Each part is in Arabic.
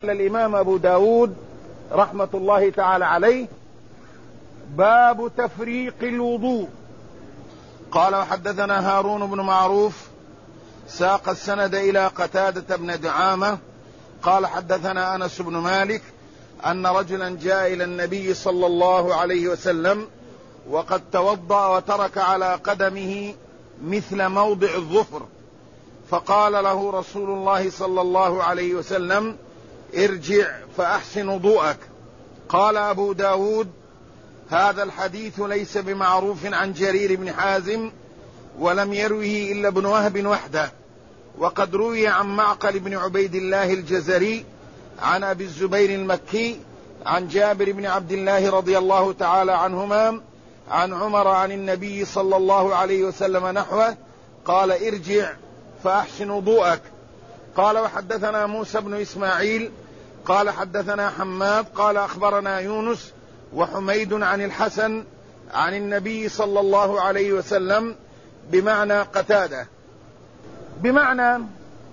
الإمام أبو داود رحمة الله تعالى عليه باب تفريق الوضوء. قال وحدثنا هارون بن معروف ساق السند إلى قتادة بن دعامة قال حدثنا أنس بن مالك أن رجلا جاء إلى النبي صلى الله عليه وسلم وقد توضأ وترك على قدمه مثل موضع الظفر، فقال له رسول الله صلى الله عليه وسلم: ارجع فأحسن وضوءك. قال أبو داود: هذا الحديث ليس بمعروف عن جرير بن حازم، ولم يروه إلا ابن وهب وحده، وقد روي عن معقل بن عبيد الله الجزري عن أبي الزبير المكي عن جابر بن عبد الله رضي الله تعالى عنهما عن عمر عن النبي صلى الله عليه وسلم نحوه قال: ارجع فأحسن وضوءك. قال وحدثنا موسى بن إسماعيل قال حدثنا حماد قال أخبرنا يونس وحميد عن الحسن عن النبي صلى الله عليه وسلم بمعنى قتادة، بمعنى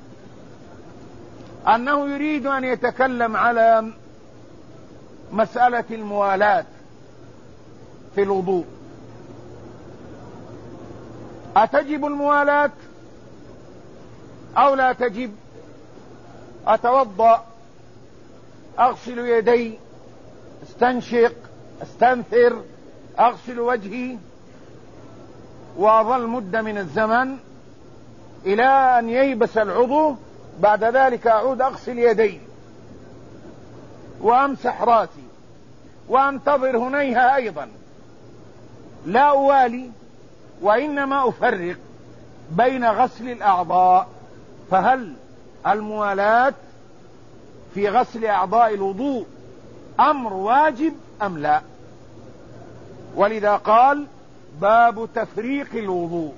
أنه يريد أن يتكلم على مسألة الموالاة في الوضوء. أتجب الموالاة أو لا تجب؟ أتوضأ، أغسل يدي، استنشق، استنثر، أغسل وجهي، وأظل مدة من الزمن إلى أن ييبس العضو، بعد ذلك أعود أغسل يدي وأمسح راسي وأنتظر هنيها أيضا، لا أوالي وإنما أفرق بين غسل الأعضاء. فهل الموالاة في غسل أعضاء الوضوء أمر واجب أم لا؟ ولذا قال: باب تفريق الوضوء.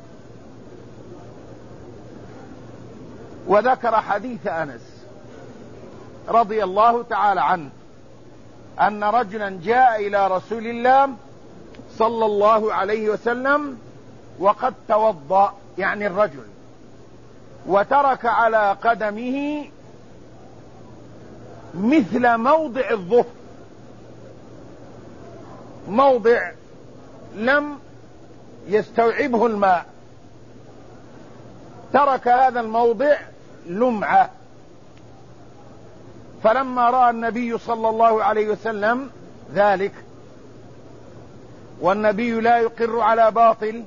وذكر حديث أنس رضي الله تعالى عنه أن رجلا جاء إلى رسول الله صلى الله عليه وسلم وقد توضأ، يعني الرجل، وترك على قدمه مثل موضع الظفر، موضع لم يستوعبه الماء، ترك هذا الموضع لمعة. فلما رأى النبي صلى الله عليه وسلم ذلك، والنبي لا يقر على باطل،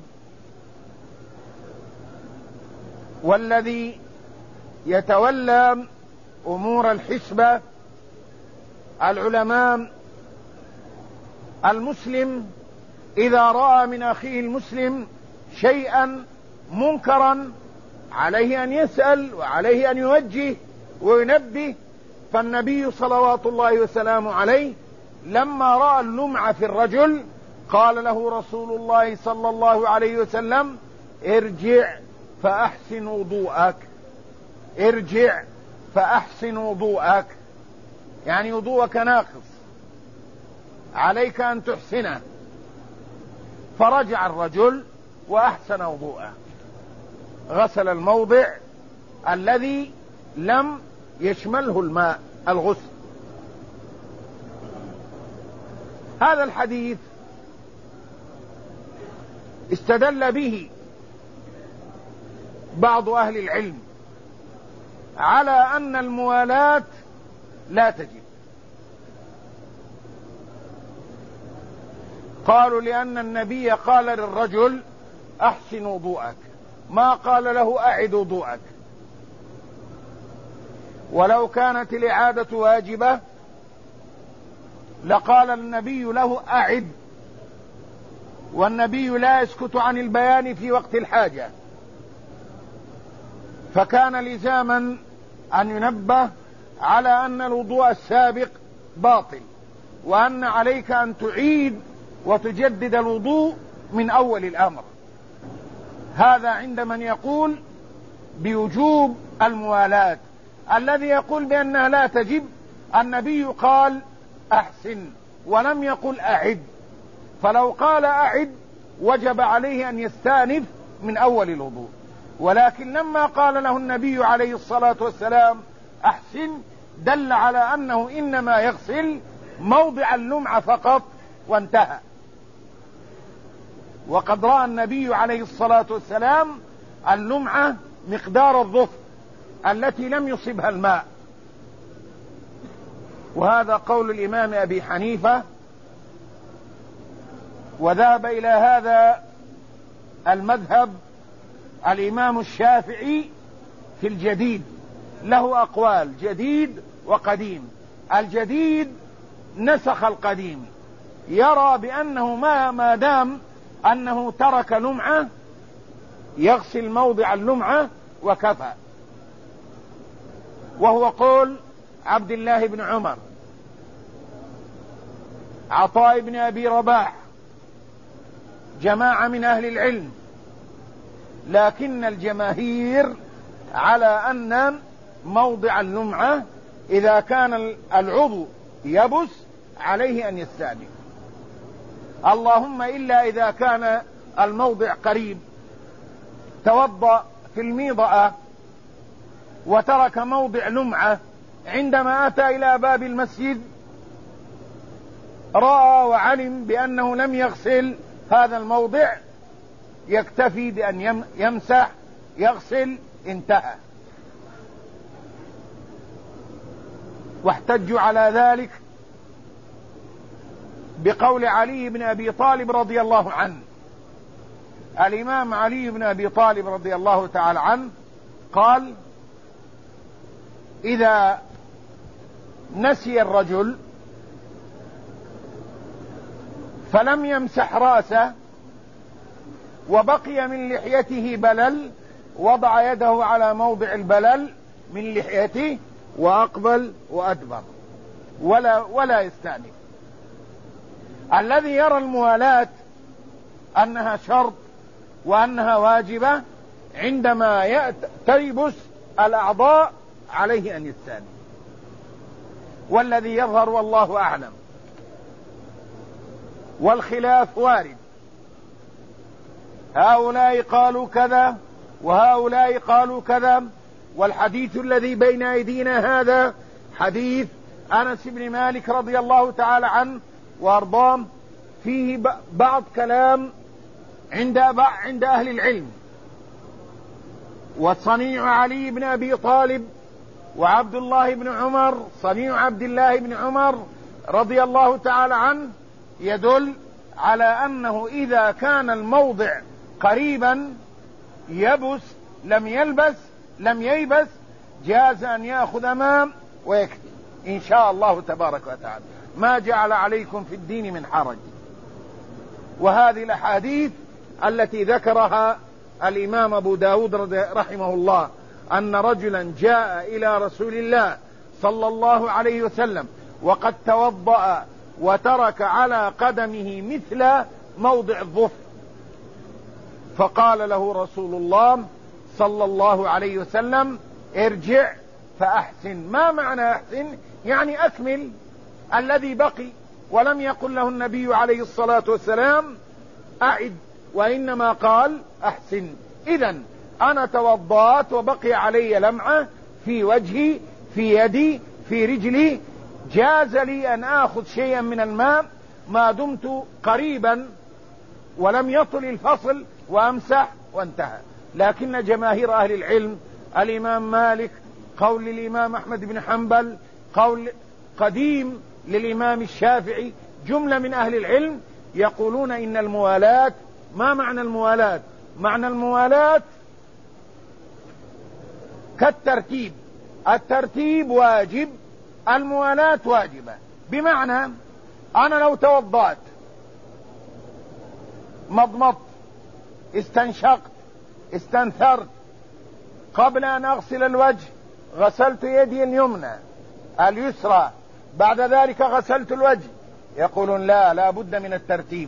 والذي يتولى أمور الحسبة العلماء، المسلم إذا رأى من أخيه المسلم شيئا منكرا عليه أن يسأل وعليه أن يوجه وينبه. فالنبي صلوات الله وسلامه عليه لما رأى اللمعة في الرجل قال له رسول الله صلى الله عليه وسلم: ارجع فأحسن وضوءك. ارجع فأحسن وضوءك، يعني وضوءك ناقص، عليك أن تحسنه. فرجع الرجل وأحسن وضوءه، غسل الموضع الذي لم يشمله الماء، الغسل. هذا الحديث استدل به بعض أهل العلم على أن الموالاة لا تجب. قالوا لأن النبي قال للرجل: أحسن وضوءك، ما قال له أعد وضوءك. ولو كانت الإعادة واجبة لقال النبي له: أعد. والنبي لا يسكت عن البيان في وقت الحاجة، فكان لزاما أن ينبه على أن الوضوء السابق باطل، وأن عليك أن تعيد وتجدد الوضوء من أول الأمر. هذا عند من يقول بوجوب الموالاة. الذي يقول بأنها لا تجب، النبي قال: أحسن، ولم يقل أعد. فلو قال أعد وجب عليه أن يستأنف من أول الوضوء، ولكن لما قال له النبي عليه الصلاة والسلام: أحسن، دل على أنه إنما يغسل موضع اللمعة فقط وانتهى. وقد رأى النبي عليه الصلاة والسلام اللمعة مقدار الظفر التي لم يصبها الماء، وهذا قول الإمام أبي حنيفة. وذهب إلى هذا المذهب الإمام الشافعي في الجديد، له أقوال جديد وقديم. الجديد نسخ القديم، يرى بأنه ما دام أنه ترك لمعة يغسل موضع اللمعة وكفى، وهو قول عبد الله بن عمر، عطاء بن أبي رباح، جماعة من أهل العلم. لكن الجماهير على أن موضع اللمعة إذا كان العضو يبس عليه أن يستأنف، اللهم إلا إذا كان الموضع قريب، توضأ في الميضأة وترك موضع لمعة، عندما أتى إلى باب المسجد رأى وعلم بأنه لم يغسل هذا الموضع، يكتفي بأن يمسح يغسل انتهى. واحتجوا على ذلك بقول علي بن أبي طالب رضي الله عنه. الإمام علي بن أبي طالب رضي الله تعالى عنه قال: إذا نسي الرجل فلم يمسح رأسه وبقي من لحيته بلل، وضع يده على موضع البلل من لحيته وأقبل وأدبر ولا يستأنف. الذي يرى الموالاة أنها شرط وأنها واجبة عندما تيبس الأعضاء عليه أن يستأنف، والذي يظهر والله أعلم، والخلاف وارد، هؤلاء قالوا كذا وهؤلاء قالوا كذا. والحديث الذي بين أيدينا هذا حديث أنس بن مالك رضي الله تعالى عنه وأرضاه، فيه بعض كلام عند أهل العلم. وصنيع علي بن أبي طالب وعبد الله بن عمر، صنيع عبد الله بن عمر رضي الله تعالى عنه، يدل على أنه إذا كان الموضع قريبا يبس لم ييبس جاز أن يأخذ ماء ويكفي إن شاء الله تبارك وتعالى، ما جعل عليكم في الدين من حرج. وهذه الأحاديث التي ذكرها الإمام أبو داود رحمه الله، أن رجلا جاء إلى رسول الله صلى الله عليه وسلم وقد توضأ وترك على قدمه مثل موضع الظفر، فقال له رسول الله صلى الله عليه وسلم: ارجع فأحسن. ما معنى أحسن؟ يعني أكمل الذي بقي. ولم يقل له النبي عليه الصلاة والسلام أعد، وإنما قال أحسن. إذن أنا توضأت وبقي علي لمعة في وجهي، في يدي، في رجلي، جاز لي أن آخذ شيئا من الماء ما دمت قريبا ولم يطل الفصل وأمسح وانتهى. لكن جماهير أهل العلم، الإمام مالك، قول الإمام أحمد بن حنبل، قول قديم للإمام الشافعي، جملة من أهل العلم يقولون إن الموالاة. ما معنى الموالاة؟ معنى الموالاة كالترتيب، الترتيب واجب، الموالاة واجبة. بمعنى أنا لو توضأت، مضمضت، استنشقت، استنثرت، قبل أن أغسل الوجه غسلت يدي اليمنى اليسرى، بعد ذلك غسلت الوجه، يقولون لا بد من الترتيب.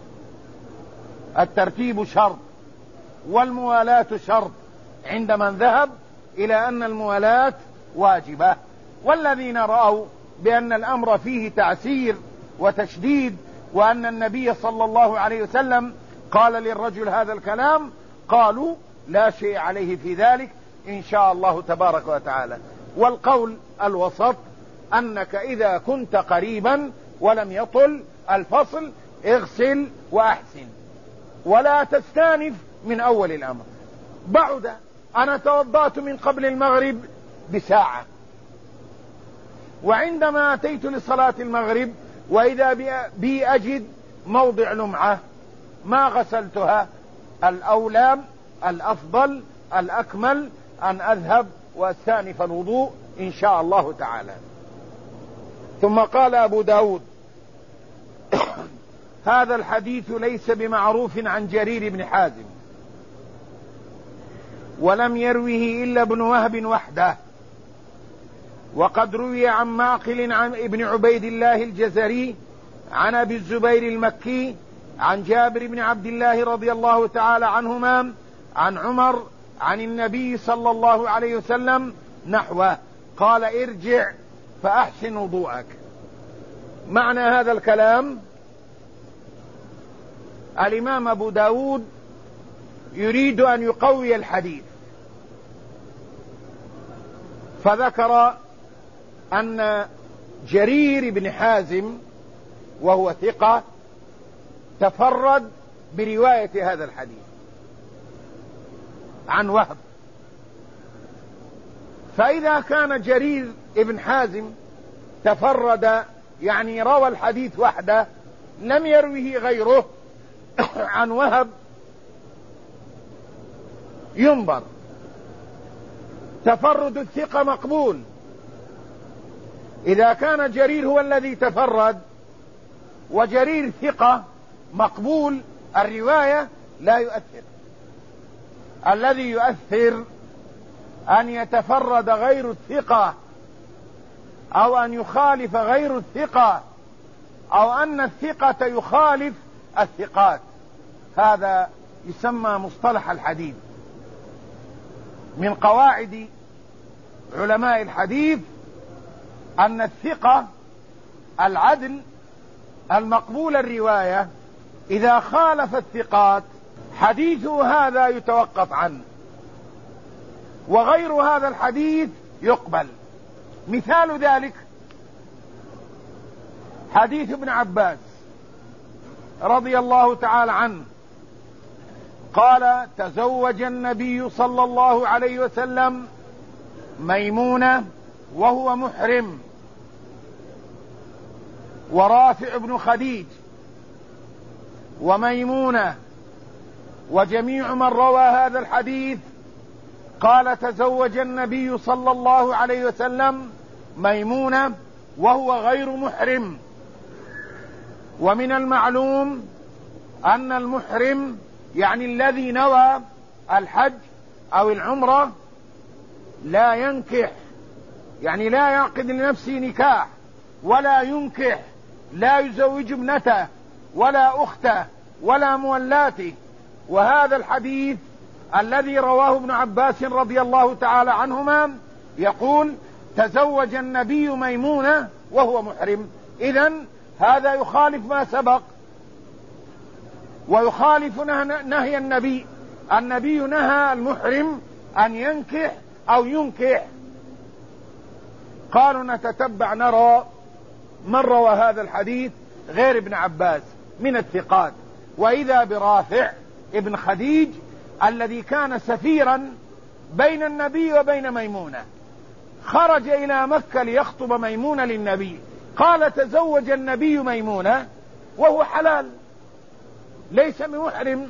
الترتيب شرط والموالاة شرط عند من ذهب إلى أن الموالاة واجبة. والذين رأوا بأن الأمر فيه تعسير وتشديد، وأن النبي صلى الله عليه وسلم قال للرجل هذا الكلام، قالوا لا شيء عليه في ذلك إن شاء الله تبارك وتعالى. والقول الوسط أنك إذا كنت قريبا ولم يطل الفصل اغسل وأحسن، ولا تستانف من أول الأمر. بعد أنا توضأت من قبل المغرب بساعة، وعندما أتيت لصلاة المغرب وإذا بي أجد موضع لمعة ما غسلتها، الأولى الأفضل الأكمل أن أذهب وأستأنف الوضوء إن شاء الله تعالى. ثم قال أبو داود: هذا الحديث ليس بمعروف عن جرير بن حازم، ولم يروه إلا ابن وهب وحده، وقد روي عن معقل عن ابن عبيد الله الجزري عن أبي الزبير المكي عن جابر بن عبد الله رضي الله تعالى عنهما عن عمر عن النبي صلى الله عليه وسلم نحوه، قال: ارجع فأحسن وضوءك. معنى هذا الكلام: الإمام أبو داود يريد أن يقوي الحديث، فذكر أن جرير بن حازم وهو ثقة تفرد برواية هذا الحديث عن وهب. فإذا كان جرير بن حازم تفرد يعني روى الحديث وحده لم يروه غيره عن وهب، ينظر. تفرد الثقة مقبول إذا كان جرير هو الذي تفرد، وجرير ثقة مقبول الرواية لا يؤثر. الذي يؤثر أن يتفرد غير الثقة، أو أن يخالف غير الثقة، أو أن الثقة يخالف الثقات. هذا يسمى مصطلح الحديث. من قواعد علماء الحديث أن الثقة العدل المقبول الرواية إذا خالف الثقات حديثه هذا يتوقف عنه، وغير هذا الحديث يقبل. مثال ذلك حديث ابن عباس رضي الله تعالى عنه قال: تزوج النبي صلى الله عليه وسلم ميمونة وهو محرم، ورافع بن خديج وميمونة، وجميع من روى هذا الحديث قال: تزوج النبي صلى الله عليه وسلم ميمونة وهو غير محرم. ومن المعلوم أن المحرم يعني الذي نوى الحج أو العمرة لا ينكح، يعني لا يعقد لنفسه نكاح ولا ينكح، لا يزوج ابنته ولا أخته ولا مولاته. وهذا الحديث الذي رواه ابن عباس رضي الله تعالى عنهما يقول: تزوج النبي ميمونة وهو محرم. إذن هذا يخالف ما سبق، ويخالف نهي النبي. النبي نهى المحرم أن ينكح أو ينكح. قالوا: نتتبع نرى من روى هذا الحديث غير ابن عباس من الثقات، وإذا برافع ابن خديج الذي كان سفيرا بين النبي وبين ميمونة، خرج إلى مكة ليخطب ميمونة للنبي، قال: تزوج النبي ميمونة وهو حلال ليس بمحرم.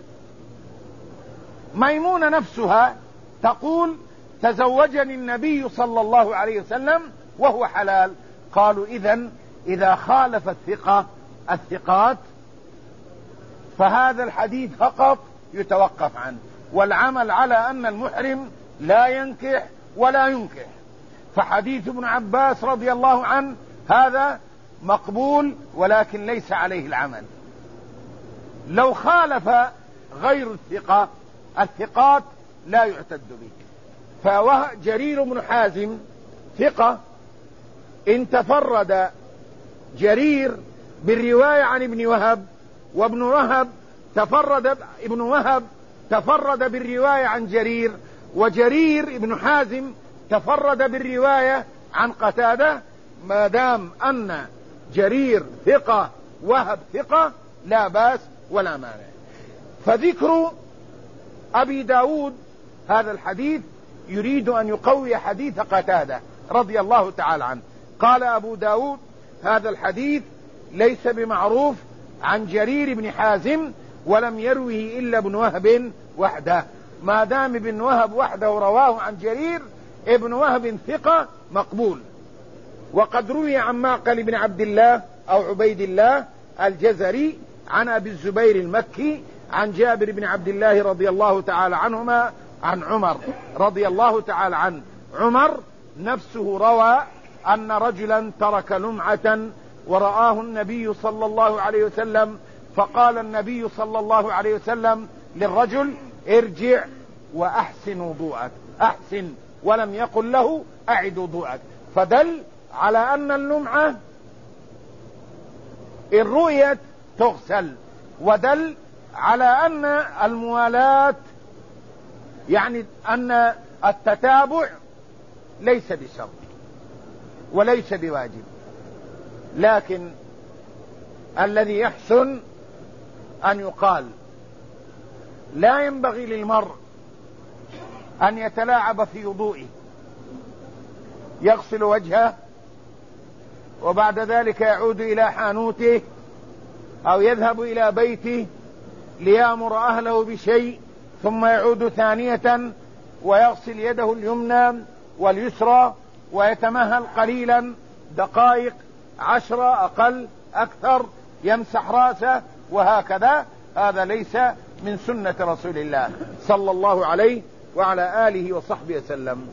ميمونة نفسها تقول: تزوجني النبي صلى الله عليه وسلم وهو حلال. قالوا: إذا خالف الثقات فهذا الحديث فقط يتوقف عنه، والعمل على أن المحرم لا ينكح ولا ينكح. فحديث ابن عباس رضي الله عنه هذا مقبول ولكن ليس عليه العمل. لو خالف غير الثقات لا يعتد به. فجرير بن حازم ثقة، إن تفرد جرير بالرواية عن ابن وهب، وابن وهب تفرد بالرواية عن جرير، وجرير بن حازم تفرد بالرواية عن قتادة، ما دام أن جرير ثقة وهب ثقة لا بأس ولا مانع. فذكر أبي داود هذا الحديث يريد أن يقوي حديث قتادة رضي الله تعالى عنه. قال أبو داود: هذا الحديث ليس بمعروف عن جرير بن حازم، ولم يروه إلا ابن وهب وحده. ما دام ابن وهب وحده رواه عن جرير، ابن وهب ثقة مقبول. وقد روي عن معقل بن عبد الله أو عبيد الله الجزري عن أبي الزبير المكي عن جابر بن عبد الله رضي الله تعالى عنهما عن عمر رضي الله تعالى عنه. عمر نفسه روى أن رجلا ترك لمعة ورآه النبي صلى الله عليه وسلم، فقال النبي صلى الله عليه وسلم للرجل: ارجع وأحسن وضوءك. أحسن، ولم يقل له أعد وضوءك. فدل على أن اللمعة إن رؤيت تغسل، ودل على أن الموالاة يعني أن التتابع ليس بشرط وليس بواجب، لكن الذي يحسن أن يقال: لا ينبغي للمرء أن يتلاعب في وضوئه، يغسل وجهه وبعد ذلك يعود إلى حانوته أو يذهب إلى بيته ليأمر أهله بشيء، ثم يعود ثانية ويغسل يده اليمنى واليسرى ويتمهل قليلا دقائق 10 أقل أكثر، يمسح رأسه وهكذا. هذا ليس من سنة رسول الله صلى الله عليه وعلى آله وصحبه وسلم.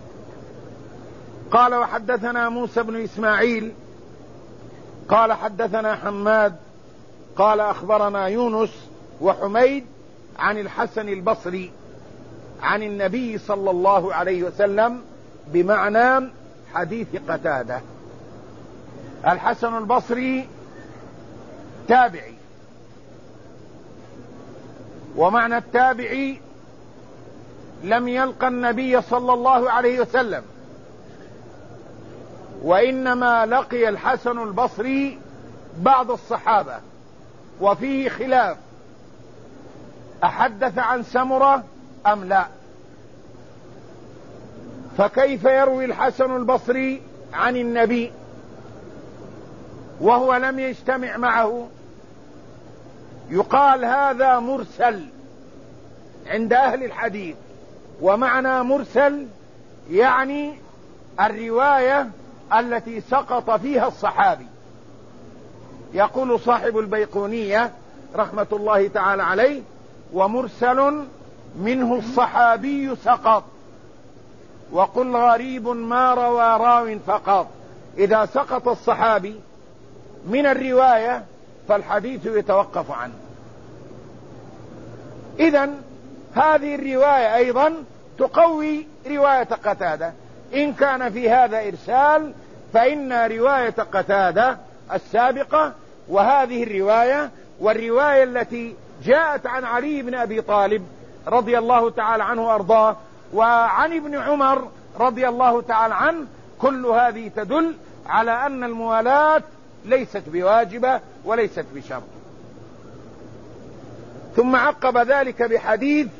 قال: وحدثنا موسى بن إسماعيل قال حدثنا حماد قال أخبرنا يونس وحميد عن الحسن البصري عن النبي صلى الله عليه وسلم بمعنى حديث قتادة. الحسن البصري تابعي، ومعنى التابعي لم يلقى النبي صلى الله عليه وسلم، وإنما لقي الحسن البصري بعض الصحابة، وفيه خلاف: أحدث عن سمرة أم لا؟ فكيف يروي الحسن البصري عن النبي وهو لم يجتمع معه؟ يقال هذا مرسل عند أهل الحديث، ومعنى مرسل يعني الرواية التي سقط فيها الصحابي. يقول صاحب البيقونية رحمة الله تعالى عليه: ومرسل منه الصحابي سقط، وقل غريب ما روى راو فقط. إذا سقط الصحابي من الرواية فالحديث يتوقف عنه. إذن هذه الرواية أيضا تقوي رواية قتادة. إن كان في هذا إرسال فإن رواية قتادة السابقة وهذه الرواية والرواية التي جاءت عن علي بن أبي طالب رضي الله تعالى عنه وأرضاه وعن ابن عمر رضي الله تعالى عنه، كل هذه تدل على أن الموالاة ليست بواجبة وليست بشرط. ثم عقب ذلك بحديث